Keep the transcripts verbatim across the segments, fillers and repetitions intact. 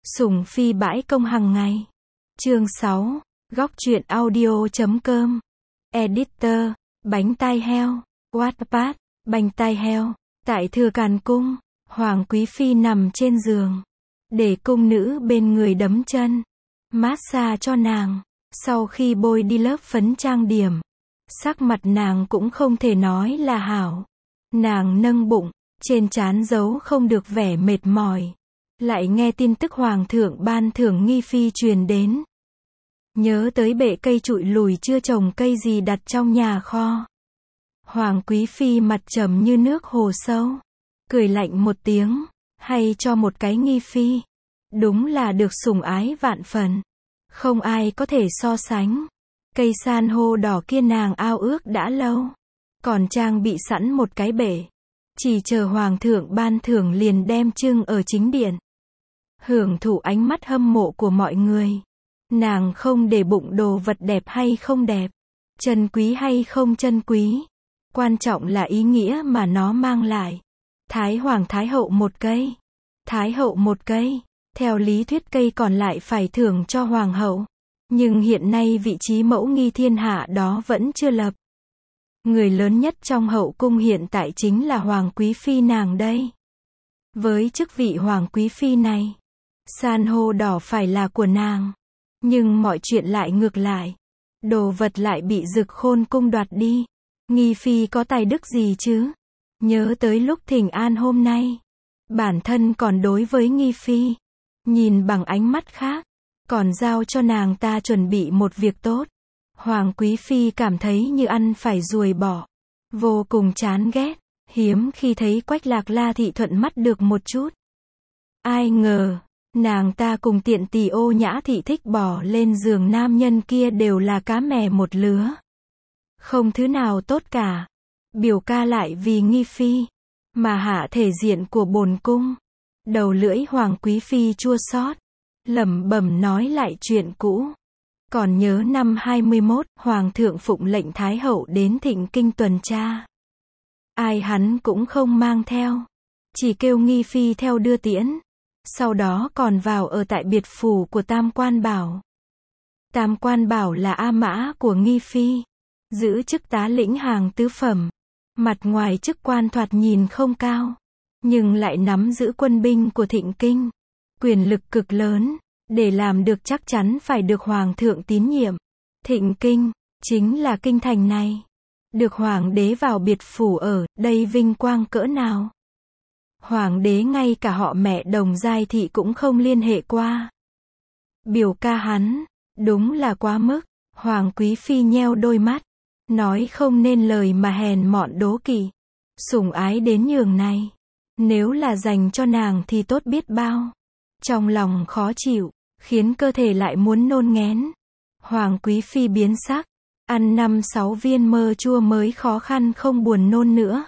Sủng phi bãi công hàng ngày. Chương sáu. Góc truyện audio chấm com. Editor. Bánh tai heo. Wattpad. Bánh tai heo. Tại Thừa Càn Cung, Hoàng Quý Phi nằm trên giường, để cung nữ bên người đấm chân, massage cho nàng. Sau khi bôi đi lớp phấn trang điểm, sắc mặt nàng cũng không thể nói là hảo. Nàng nâng bụng, trên trán giấu không được vẻ mệt mỏi. Lại nghe tin tức hoàng thượng ban thưởng nghi phi truyền đến. Nhớ tới bệ cây trụi lùi chưa trồng cây gì đặt trong nhà kho. Hoàng Quý Phi mặt trầm như nước hồ sâu, cười lạnh một tiếng, hay cho một cái nghi phi. Đúng là được sủng ái vạn phần. Không ai có thể so sánh. Cây san hô đỏ kia nàng ao ước đã lâu. Còn trang bị sẵn một cái bể. Chỉ chờ hoàng thượng ban thưởng liền đem trưng ở chính điện. Hưởng thụ ánh mắt hâm mộ của mọi người. Nàng không để bụng đồ vật đẹp hay không đẹp, chân quý hay không chân quý. Quan trọng là ý nghĩa mà nó mang lại. Thái hoàng thái hậu một cây. Thái hậu một cây. Theo lý thuyết cây còn lại phải thưởng cho hoàng hậu. Nhưng hiện nay vị trí mẫu nghi thiên hạ đó vẫn chưa lập. Người lớn nhất trong hậu cung hiện tại chính là Hoàng Quý Phi nàng đây. Với chức vị Hoàng Quý Phi này, san hô đỏ phải là của nàng. Nhưng mọi chuyện lại ngược lại. Đồ vật lại bị Dực Khôn cung đoạt đi. Nghi phi có tài đức gì chứ? Nhớ tới lúc thỉnh an hôm nay, bản thân còn đối với nghi phi nhìn bằng ánh mắt khác, còn giao cho nàng ta chuẩn bị một việc tốt. Hoàng Quý Phi cảm thấy như ăn phải ruồi bọ, vô cùng chán ghét. Hiếm khi thấy Quách Lạc La thị thuận mắt được một chút. Ai ngờ, nàng ta cùng tiện tỳ Ô Nhã thị thích bỏ lên giường nam nhân kia đều là cá mè một lứa. Không thứ nào tốt cả. Biểu ca lại vì nghi phi mà hạ thể diện của bổn cung. Đầu lưỡi Hoàng Quý Phi chua xót, lẩm bẩm nói lại chuyện cũ. Còn nhớ năm hai mươi mốt, Hoàng thượng phụng lệnh Thái hậu đến Thịnh Kinh tuần tra. Ai hắn cũng không mang theo, chỉ kêu nghi phi theo đưa tiễn. Sau đó còn vào ở tại biệt phủ của Tam Quan Bảo. Tam Quan Bảo là A Mã của nghi phi, giữ chức tá lĩnh hàng tứ phẩm. Mặt ngoài chức quan thoạt nhìn không cao, nhưng lại nắm giữ quân binh của Thịnh Kinh, quyền lực cực lớn. Để làm được chắc chắn phải được hoàng thượng tín nhiệm. Thịnh Kinh chính là kinh thành này. Được hoàng đế vào biệt phủ ở, đây vinh quang cỡ nào. Hoàng đế ngay cả họ mẹ Đồng Giai thị cũng không liên hệ qua. Biểu ca hắn, đúng là quá mức. Hoàng Quý Phi nheo đôi mắt, nói không nên lời mà hèn mọn đố kỵ. Sủng ái đến nhường này, nếu là dành cho nàng thì tốt biết bao. Trong lòng khó chịu, khiến cơ thể lại muốn nôn nghén. Hoàng Quý Phi biến sắc, ăn năm sáu viên mơ chua mới khó khăn không buồn nôn nữa.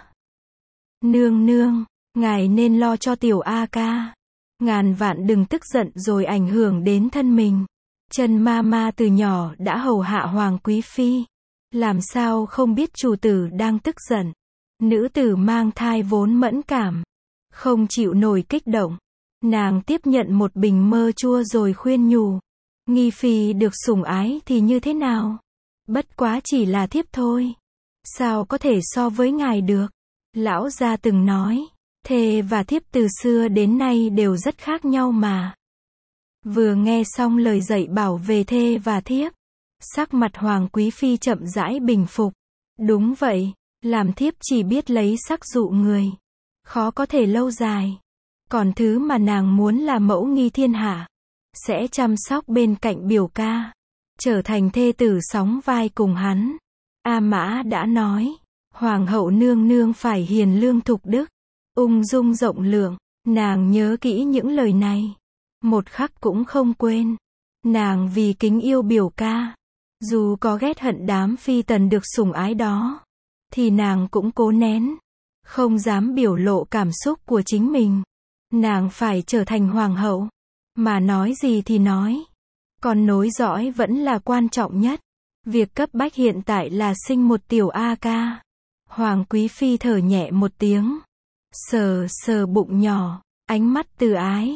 Nương nương, ngài nên lo cho tiểu A ca. Ngàn vạn đừng tức giận rồi ảnh hưởng đến thân mình. Trần ma ma từ nhỏ đã hầu hạ Hoàng Quý Phi, làm sao không biết chủ tử đang tức giận. Nữ tử mang thai vốn mẫn cảm, không chịu nổi kích động. Nàng tiếp nhận một bình mơ chua rồi khuyên nhủ. Nghi phi được sủng ái thì như thế nào? Bất quá chỉ là thiếp thôi. Sao có thể so với ngài được? Lão gia từng nói, thê và thiếp từ xưa đến nay đều rất khác nhau mà. Vừa nghe xong lời dạy bảo về thê và thiếp, sắc mặt Hoàng Quý Phi chậm rãi bình phục. Đúng vậy, làm thiếp chỉ biết lấy sắc dụ người, khó có thể lâu dài. Còn thứ mà nàng muốn là mẫu nghi thiên hạ, sẽ chăm sóc bên cạnh biểu ca, trở thành thê tử sóng vai cùng hắn. A Mã đã nói, hoàng hậu nương nương phải hiền lương thục đức, ung dung rộng lượng. Nàng nhớ kỹ những lời này, một khắc cũng không quên. Nàng vì kính yêu biểu ca, dù có ghét hận đám phi tần được sủng ái đó, thì nàng cũng cố nén, không dám biểu lộ cảm xúc của chính mình. Nàng phải trở thành hoàng hậu, mà nói gì thì nói. Còn nối dõi vẫn là quan trọng nhất. Việc cấp bách hiện tại là sinh một tiểu A ca. Hoàng Quý Phi thở nhẹ một tiếng, sờ sờ bụng nhỏ, ánh mắt từ ái,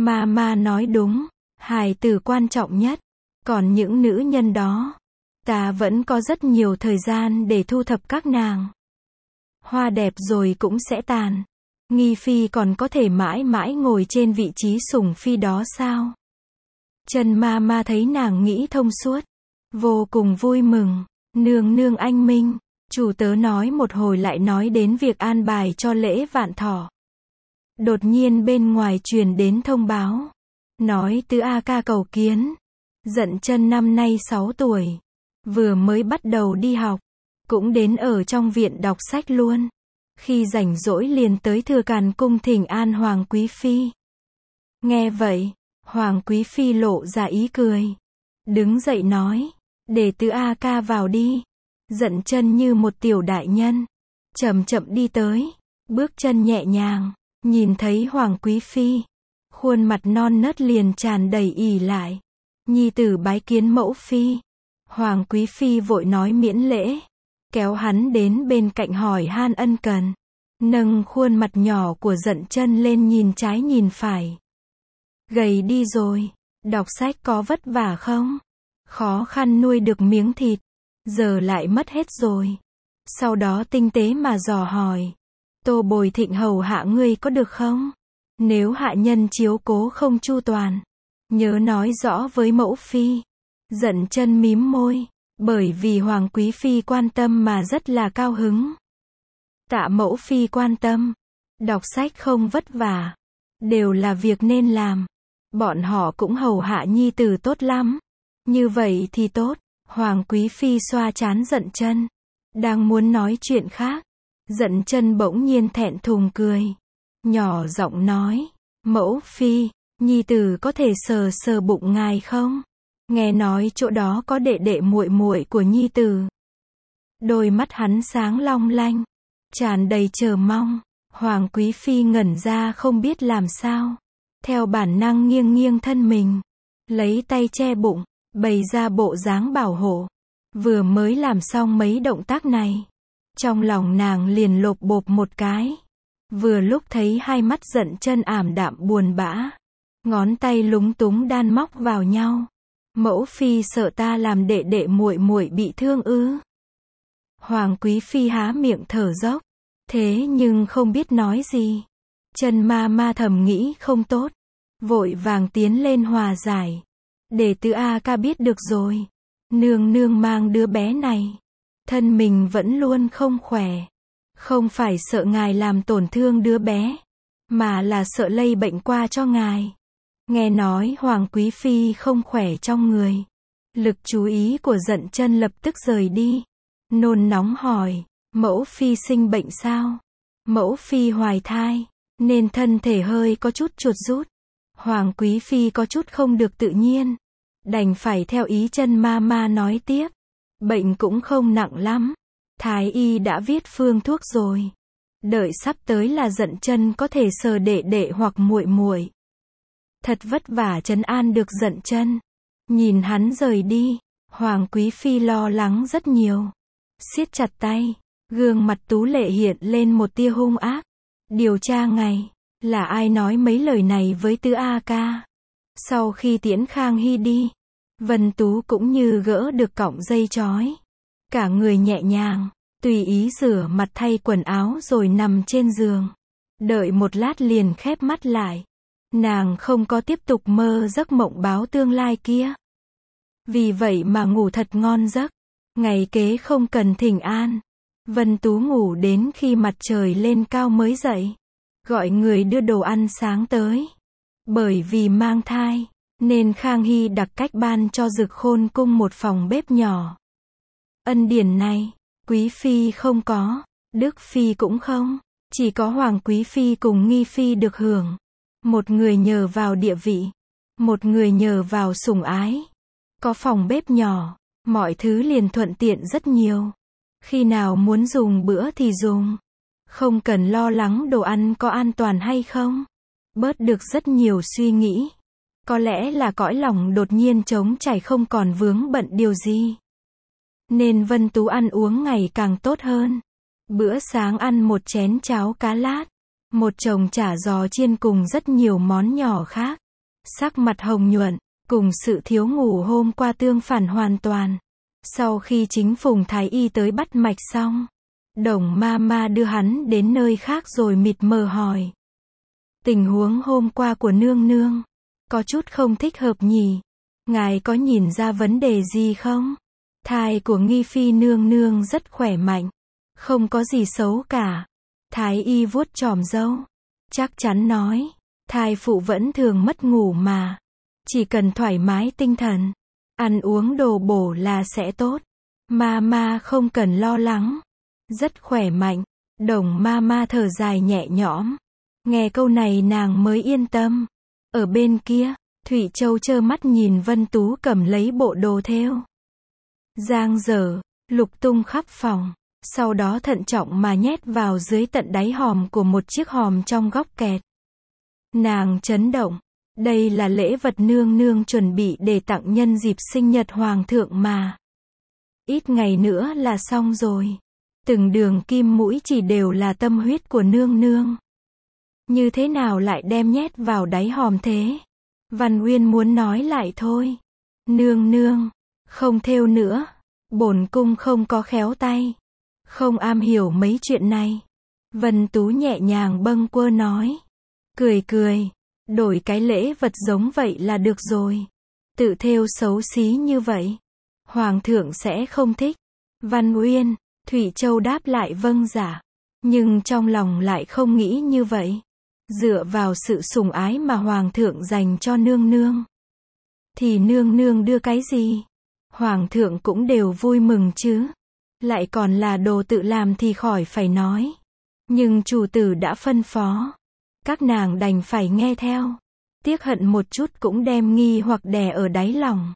Mama nói đúng, hài tử quan trọng nhất. Còn những nữ nhân đó, ta vẫn có rất nhiều thời gian để thu thập các nàng. Hoa đẹp rồi cũng sẽ tàn. Nghi phi còn có thể mãi mãi ngồi trên vị trí sủng phi đó sao? Trần Mama thấy nàng nghĩ thông suốt, vô cùng vui mừng. Nương nương anh minh, chủ tớ nói một hồi lại nói đến việc an bài cho lễ vạn thọ. Đột nhiên bên ngoài truyền đến thông báo, nói Tứ A Ca cầu kiến. Dận Chân năm nay sáu tuổi, vừa mới bắt đầu đi học, cũng đến ở trong viện đọc sách luôn. Khi rảnh rỗi liền tới Thừa Càn cung thỉnh an Hoàng Quý Phi. Nghe vậy, Hoàng Quý Phi lộ ra ý cười, đứng dậy nói, để Tứ A Ca vào đi. Dận Chân như một tiểu đại nhân, chậm chậm đi tới, bước chân nhẹ nhàng, nhìn thấy Hoàng Quý Phi, khuôn mặt non nớt liền tràn đầy ỉ lại. Nhi tử bái kiến mẫu phi. Hoàng Quý Phi vội nói miễn lễ, kéo hắn đến bên cạnh hỏi han ân cần, nâng khuôn mặt nhỏ của Dận Chân lên nhìn trái nhìn phải. Gầy đi rồi, đọc sách có vất vả không? Khó khăn nuôi được miếng thịt, giờ lại mất hết rồi. Sau đó tinh tế mà dò hỏi, Tô Bồi Thịnh hầu hạ ngươi có được không? Nếu hạ nhân chiếu cố không chu toàn, nhớ nói rõ với mẫu phi. Dận Chân mím môi, bởi vì Hoàng Quý Phi quan tâm mà rất là cao hứng. Tạ mẫu phi quan tâm, đọc sách không vất vả, đều là việc nên làm. Bọn họ cũng hầu hạ nhi tử tốt lắm. Như vậy thì tốt. Hoàng Quý Phi xoa trán Dận Chân, đang muốn nói chuyện khác, Dận Chân bỗng nhiên thẹn thùng cười, nhỏ giọng nói, mẫu phi, nhi tử có thể sờ sờ bụng ngài không? Nghe nói chỗ đó có đệ đệ muội muội của nhi tử. Đôi mắt hắn sáng long lanh, tràn đầy chờ mong. Hoàng Quý Phi ngẩn ra không biết làm sao, theo bản năng nghiêng nghiêng thân mình, lấy tay che bụng, bày ra bộ dáng bảo hộ. Vừa mới làm xong mấy động tác này, trong lòng nàng liền lộp bộp một cái. Vừa lúc thấy hai mắt Dận Chân ảm đạm buồn bã, ngón tay lúng túng đan móc vào nhau. Mẫu phi sợ ta làm đệ đệ muội muội bị thương ư? Hoàng Quý Phi há miệng thở dốc, thế nhưng không biết nói gì. Trần Mama thầm nghĩ không tốt, vội vàng tiến lên hòa giải. Để Tứ A Ca biết được rồi, nương nương mang đứa bé này, thân mình vẫn luôn không khỏe, không phải sợ ngài làm tổn thương đứa bé, mà là sợ lây bệnh qua cho ngài. Nghe nói Hoàng Quý Phi không khỏe trong người, lực chú ý của Dận Chân lập tức rời đi, nôn nóng hỏi, mẫu phi sinh bệnh sao? Mẫu phi hoài thai, nên thân thể hơi có chút chuột rút. Hoàng Quý Phi có chút không được tự nhiên, đành phải theo ý Trần Mama nói tiếp, bệnh cũng không nặng lắm, thái y đã viết phương thuốc rồi, đợi sắp tới là Dận Chân có thể sờ đệ đệ hoặc muội muội. Thật vất vả trấn an được Dận Chân. Nhìn hắn rời đi, Hoàng Quý Phi lo lắng rất nhiều, siết chặt tay, gương mặt tú lệ hiện lên một tia hung ác. Điều tra ngay, là ai nói mấy lời này với Tứ A Ca? Sau khi tiễn Khang Hy đi, Vân Tú cũng như gỡ được cọng dây trói, cả người nhẹ nhàng, tùy ý rửa mặt thay quần áo rồi nằm trên giường. Đợi một lát liền khép mắt lại. Nàng không có tiếp tục mơ giấc mộng báo tương lai kia. Vì vậy mà ngủ thật ngon giấc. Ngày kế không cần thỉnh an, Vân Tú ngủ đến khi mặt trời lên cao mới dậy, gọi người đưa đồ ăn sáng tới. Bởi vì mang thai, nên Khang Hy đặc cách ban cho Dực Khôn cung một phòng bếp nhỏ. Ân điển này, Quý Phi không có, Đức Phi cũng không, chỉ có Hoàng Quý Phi cùng Nghi Phi được hưởng. Một người nhờ vào địa vị, một người nhờ vào sủng ái. Có phòng bếp nhỏ, mọi thứ liền thuận tiện rất nhiều. Khi nào muốn dùng bữa thì dùng, không cần lo lắng đồ ăn có an toàn hay không. Bớt được rất nhiều suy nghĩ. Có lẽ là cõi lòng đột nhiên trống trải không còn vướng bận điều gì. Nên Vân Tú ăn uống ngày càng tốt hơn. Bữa sáng ăn một chén cháo cá lát, một chồng chả giò chiên cùng rất nhiều món nhỏ khác. sắc mặt hồng nhuận, cùng sự thiếu ngủ hôm qua tương phản hoàn toàn. Sau khi chính Phùng Thái Y tới bắt mạch xong, Đồng ma ma đưa hắn đến nơi khác rồi mịt mờ hỏi. Tình huống hôm qua của nương nương, có chút không thích hợp nhỉ? Ngài có nhìn ra vấn đề gì không? Thai của Nghi Phi nương nương rất khỏe mạnh, không có gì xấu cả. Thái Y vuốt chòm râu, chắc chắn nói, thai phụ vẫn thường mất ngủ mà. Chỉ cần thoải mái tinh thần, ăn uống đồ bổ là sẽ tốt. Ma ma không cần lo lắng, rất khỏe mạnh. Đồng ma ma thở dài nhẹ nhõm. Nghe câu này nàng mới yên tâm. Ở bên kia, Thụy Châu trơ mắt nhìn Vân Tú cầm lấy bộ đồ thêu, giang dở, lục tung khắp phòng. Sau đó thận trọng mà nhét vào dưới tận đáy hòm của một chiếc hòm trong góc kẹt. Nàng chấn động. Đây là lễ vật nương nương chuẩn bị để tặng nhân dịp sinh nhật hoàng thượng mà. Ít ngày nữa là xong rồi. Từng đường kim mũi chỉ đều là tâm huyết của nương nương. Như thế nào lại đem nhét vào đáy hòm thế? Văn Uyên muốn nói lại thôi. Nương nương, không thêu nữa. Bổn cung không có khéo tay, không am hiểu mấy chuyện này. Vân Tú nhẹ nhàng bâng quơ nói. Cười cười. Đổi cái lễ vật giống vậy là được rồi. Tự thêu xấu xí như vậy, hoàng thượng sẽ không thích. Văn Uyên, Thụy Châu đáp lại vâng dạ. Nhưng trong lòng lại không nghĩ như vậy. Dựa vào sự sủng ái mà hoàng thượng dành cho nương nương, thì nương nương đưa cái gì, hoàng thượng cũng đều vui mừng chứ. Lại còn là đồ tự làm thì khỏi phải nói. Nhưng chủ tử đã phân phó, các nàng đành phải nghe theo. Tiếc hận một chút cũng đem nghi hoặc đè ở đáy lòng.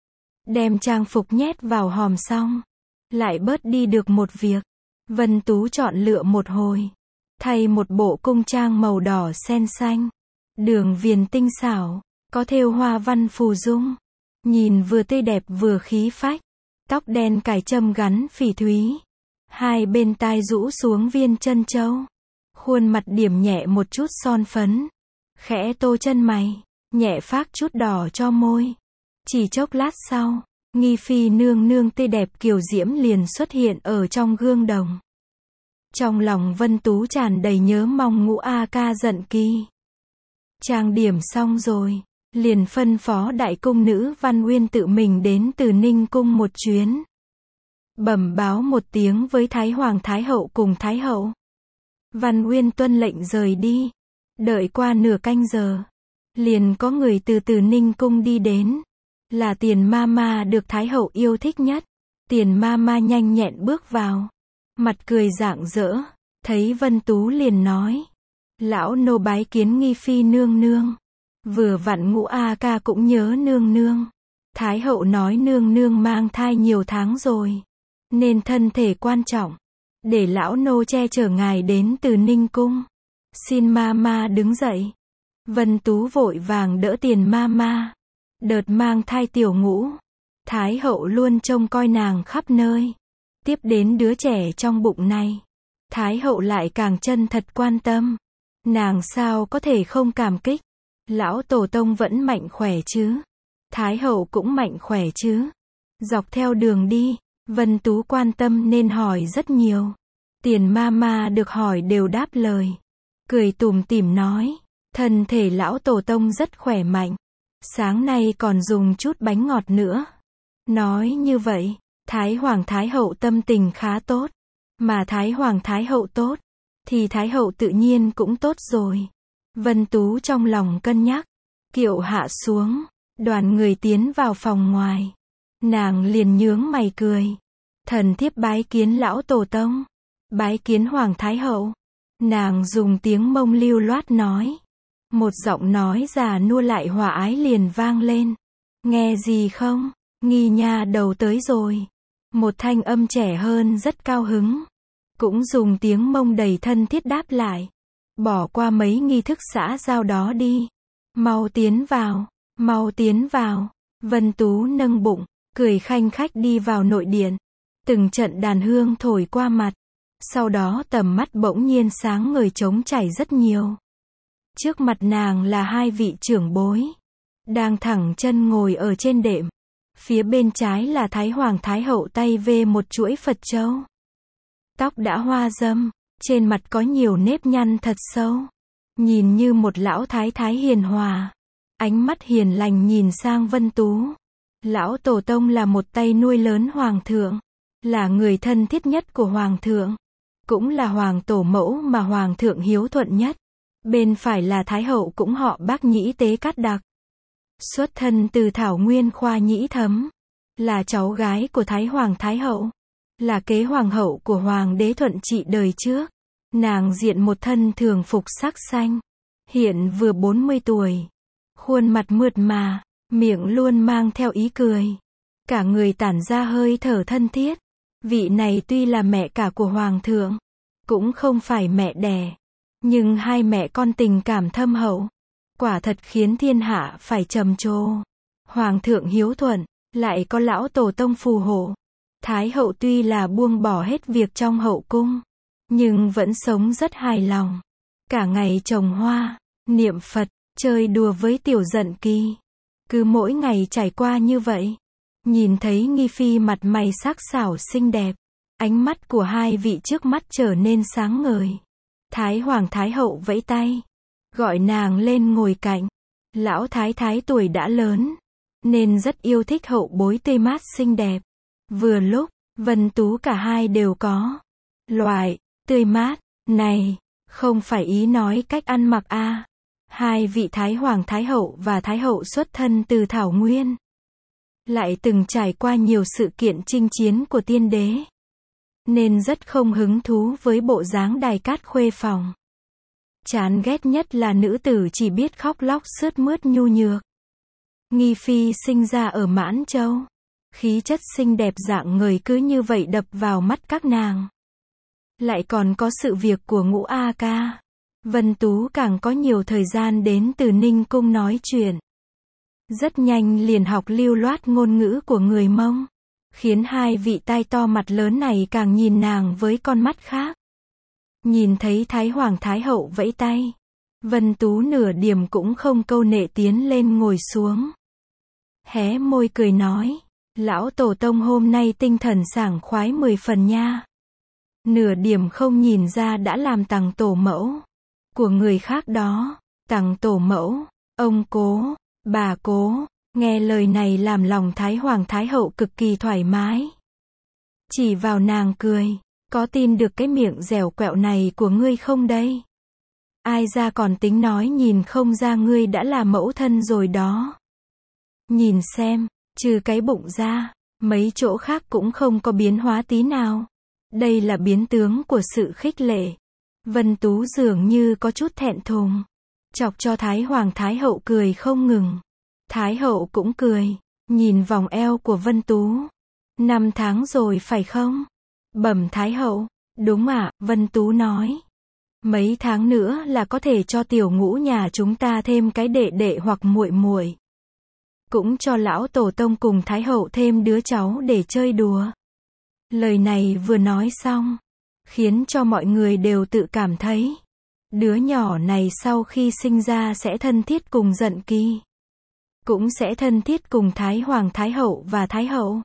Đem trang phục nhét vào hòm xong, lại bớt đi được một việc. Vân Tú chọn lựa một hồi, thay một bộ cung trang màu đỏ sen xanh, đường viền tinh xảo, có thêu hoa văn phù dung, nhìn vừa tươi đẹp vừa khí phách. Tóc đen cài châm gắn phỉ thúy, hai bên tai rũ xuống viên chân châu. Khuôn mặt điểm nhẹ một chút son phấn, khẽ tô chân mày, nhẹ phác chút đỏ cho môi. Chỉ chốc lát sau, Nghi Phi nương nương tươi đẹp kiều diễm liền xuất hiện ở trong gương đồng. Trong lòng Vân Tú tràn đầy nhớ mong Ngũ A Ca giận kỳ. Trang điểm xong rồi, liền phân phó đại cung nữ Văn Uyên tự mình đến Từ Ninh cung một chuyến, bẩm báo một tiếng với Thái Hoàng Thái Hậu cùng Thái Hậu. Văn Uyên tuân lệnh rời đi. Đợi qua nửa canh giờ, liền có người từ Từ Ninh cung đi đến. Là Tiền ma ma được Thái Hậu yêu thích nhất. Tiền ma ma nhanh nhẹn bước vào, mặt cười rạng rỡ, thấy Vân Tú liền nói. Lão nô bái kiến Nghi Phi nương nương. Vừa vặn Ngũ A Ca cũng nhớ nương nương. Thái Hậu nói nương nương mang thai nhiều tháng rồi, nên thân thể quan trọng, để lão nô che chở ngài đến Từ Ninh cung. Xin ma ma đứng dậy. Vân Tú vội vàng đỡ Tiền ma ma. Đợt mang thai tiểu Ngũ, Thái Hậu luôn trông coi nàng khắp nơi. Tiếp đến đứa trẻ trong bụng này, Thái Hậu lại càng chân thật quan tâm. Nàng sao có thể không cảm kích. Lão tổ tông vẫn mạnh khỏe chứ? Thái Hậu cũng mạnh khỏe chứ? Dọc theo đường đi, Vân Tú quan tâm nên hỏi rất nhiều. Tiền ma ma được hỏi đều đáp lời, cười tủm tỉm nói. Thân thể lão tổ tông rất khỏe mạnh. Sáng nay còn dùng chút bánh ngọt nữa. Nói như vậy, Thái Hoàng Thái Hậu tâm tình khá tốt. Mà Thái Hoàng Thái Hậu tốt, thì Thái Hậu tự nhiên cũng tốt rồi. Vân Tú trong lòng cân nhắc. Kiệu hạ xuống, đoàn người tiến vào phòng ngoài. Nàng liền nhướng mày cười. Thần thiếp bái kiến lão tổ tông. Bái kiến Hoàng Thái Hậu. Nàng dùng tiếng Mông lưu loát nói. Một giọng nói già nua lại hòa ái liền vang lên. Nghe gì không? Nghi nha đầu tới rồi. Một thanh âm trẻ hơn rất cao hứng, cũng dùng tiếng Mông đầy thân thiết đáp lại. Bỏ qua mấy nghi thức xã giao đó đi. Mau tiến vào, mau tiến vào. Vân Tú nâng bụng, cười khanh khách đi vào nội điện. Từng trận đàn hương thổi qua mặt. Sau đó tầm mắt bỗng nhiên sáng ngời trống chảy rất nhiều. Trước mặt nàng là hai vị trưởng bối. đang thẳng chân ngồi ở trên đệm. Phía bên trái là Thái Hoàng Thái Hậu tay vê một chuỗi Phật châu. Tóc đã hoa râm, trên mặt có nhiều nếp nhăn thật sâu. Nhìn như một lão thái thái hiền hòa. Ánh mắt hiền lành nhìn sang Vân Tú. Lão Tổ Tông là một tay nuôi lớn Hoàng thượng. Là người thân thiết nhất của Hoàng thượng. Cũng là Hoàng Tổ mẫu mà Hoàng thượng hiếu thuận nhất. Bên phải là Thái Hậu cũng họ Bác Nhĩ Tế Cát Đặc. Xuất thân từ Thảo Nguyên Khoa Nhĩ Thấm. Là cháu gái của Thái Hoàng Thái Hậu. Là kế hoàng hậu của Hoàng đế Thuận Trị đời trước. Nàng diện một thân thường phục sắc xanh. Hiện vừa bốn mươi tuổi. Khuôn mặt mượt mà, miệng luôn mang theo ý cười. Cả người tản ra hơi thở thân thiết. Vị này tuy là mẹ cả của Hoàng thượng, cũng không phải mẹ đẻ. Nhưng hai mẹ con tình cảm thâm hậu. Quả thật khiến thiên hạ phải trầm trồ. Hoàng thượng hiếu thuận, lại có lão Tổ Tông phù hộ. Thái hậu tuy là buông bỏ hết việc trong hậu cung, nhưng vẫn sống rất hài lòng. Cả ngày trồng hoa, niệm Phật, chơi đùa với Tiểu Dận Kỳ. Cứ mỗi ngày trải qua như vậy. Nhìn thấy Nghi Phi mặt mày sắc sảo xinh đẹp. Ánh mắt của hai vị trước mắt trở nên sáng ngời. Thái Hoàng Thái Hậu vẫy tay, gọi nàng lên ngồi cạnh. Lão thái thái tuổi đã lớn, nên rất yêu thích hậu bối tươi mát xinh đẹp. Vừa lúc, Vân Tú cả hai đều có. Loại, tươi mát, này, không phải ý nói cách ăn mặc a. À. Hai vị Thái Hoàng Thái Hậu và Thái Hậu xuất thân từ Thảo Nguyên. Lại từng trải qua nhiều sự kiện chinh chiến của tiên đế. Nên rất không hứng thú với bộ dáng đài cát khuê phòng. Chán ghét nhất là nữ tử chỉ biết khóc lóc sướt mướt nhu nhược. Nghi Phi sinh ra ở Mãn Châu. Khí chất xinh đẹp dạng người cứ như vậy đập vào mắt các nàng. Lại còn có sự việc của Ngũ A Ca. Vân Tú càng có nhiều thời gian đến từ Ninh Cung nói chuyện. Rất nhanh liền học lưu loát ngôn ngữ của người Mông. Khiến hai vị tai to mặt lớn này càng nhìn nàng với con mắt khác. Nhìn thấy Thái Hoàng Thái Hậu vẫy tay. Vân Tú nửa điểm cũng không câu nệ tiến lên ngồi xuống. Hé môi cười nói. Lão Tổ Tông hôm nay tinh thần sảng khoái mười phần nha. Nửa điểm không nhìn ra đã làm tằng tổ mẫu của người khác đó. Tằng tổ mẫu, ông cố, bà cố. Nghe lời này làm lòng Thái Hoàng Thái Hậu cực kỳ thoải mái. Chỉ vào nàng cười. Có tin được cái miệng dẻo quẹo này của ngươi không đây? Ai ra còn tính nói nhìn không ra ngươi đã là mẫu thân rồi đó. Nhìn xem, trừ cái bụng ra, mấy chỗ khác cũng không có biến hóa tí nào. Đây là biến tướng của sự khích lệ. Vân Tú dường như có chút thẹn thùng. Chọc cho Thái Hoàng Thái Hậu cười không ngừng. Thái Hậu cũng cười, nhìn vòng eo của Vân Tú. Năm tháng rồi phải không? Bẩm Thái Hậu, đúng ạ, à, Vân Tú nói. Mấy tháng nữa là có thể cho tiểu Ngũ nhà chúng ta thêm cái đệ đệ hoặc muội muội. Cũng cho lão Tổ Tông cùng Thái Hậu thêm đứa cháu để chơi đùa. Lời này vừa nói xong, khiến cho mọi người đều tự cảm thấy. Đứa nhỏ này sau khi sinh ra sẽ thân thiết cùng Dận Kỳ. Cũng sẽ thân thiết cùng Thái Hoàng Thái Hậu và Thái Hậu.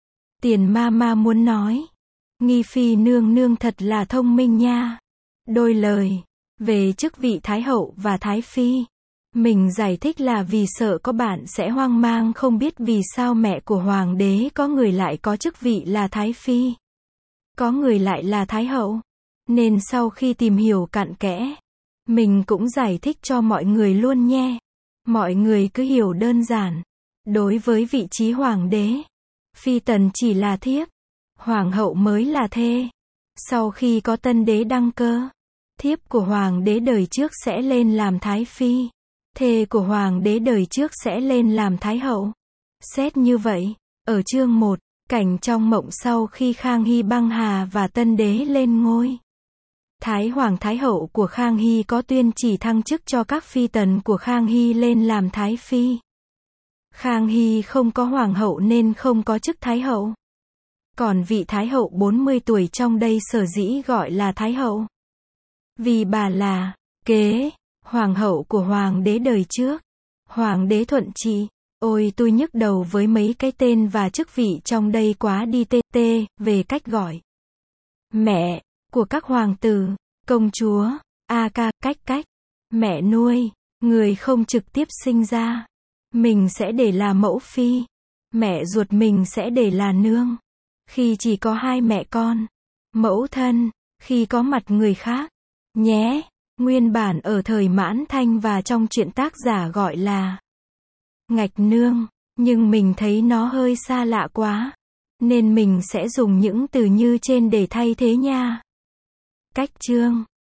Tiền ma ma muốn nói. Nghi Phi nương nương thật là thông minh nha. Đôi lời, về chức vị Thái Hậu và Thái Phi. Mình giải thích là vì sợ có bạn sẽ hoang mang không biết vì sao mẹ của Hoàng đế có người lại có chức vị là Thái Phi. Có người lại là Thái Hậu. Nên sau khi tìm hiểu cặn kẽ, mình cũng giải thích cho mọi người luôn nhé. Mọi người cứ hiểu đơn giản. Đối với vị trí Hoàng đế, Phi tần chỉ là thiếp. Hoàng hậu mới là thê. Sau khi có tân đế đăng cơ, thiếp của Hoàng đế đời trước sẽ lên làm Thái Phi. Thê của Hoàng đế đời trước sẽ lên làm Thái Hậu. Xét như vậy, ở chương một, cảnh trong mộng sau khi Khang Hy băng hà và tân đế lên ngôi. Thái Hoàng Thái Hậu của Khang Hy có tuyên chỉ thăng chức cho các phi tần của Khang Hy lên làm Thái Phi. Khang Hy không có Hoàng hậu nên không có chức Thái Hậu. Còn vị Thái Hậu bốn mươi tuổi trong đây sở dĩ gọi là Thái Hậu. Vì bà là kế Hoàng hậu của Hoàng đế đời trước. Hoàng đế thuận trị. Ôi tôi nhức đầu với mấy cái tên và chức vị trong đây quá đi tê tê, về cách gọi mẹ của các hoàng tử, công chúa, a ca, cách cách, mẹ nuôi, người không trực tiếp sinh ra. Mình sẽ để là mẫu phi. Mẹ ruột mình sẽ để là nương. Khi chỉ có hai mẹ con. Mẫu thân, khi có mặt người khác. Nhé, nguyên bản ở thời Mãn Thanh và trong truyện tác giả gọi là ngạch nương, nhưng mình thấy nó hơi xa lạ quá. Nên mình sẽ dùng những từ như trên để thay thế nha. Cách chương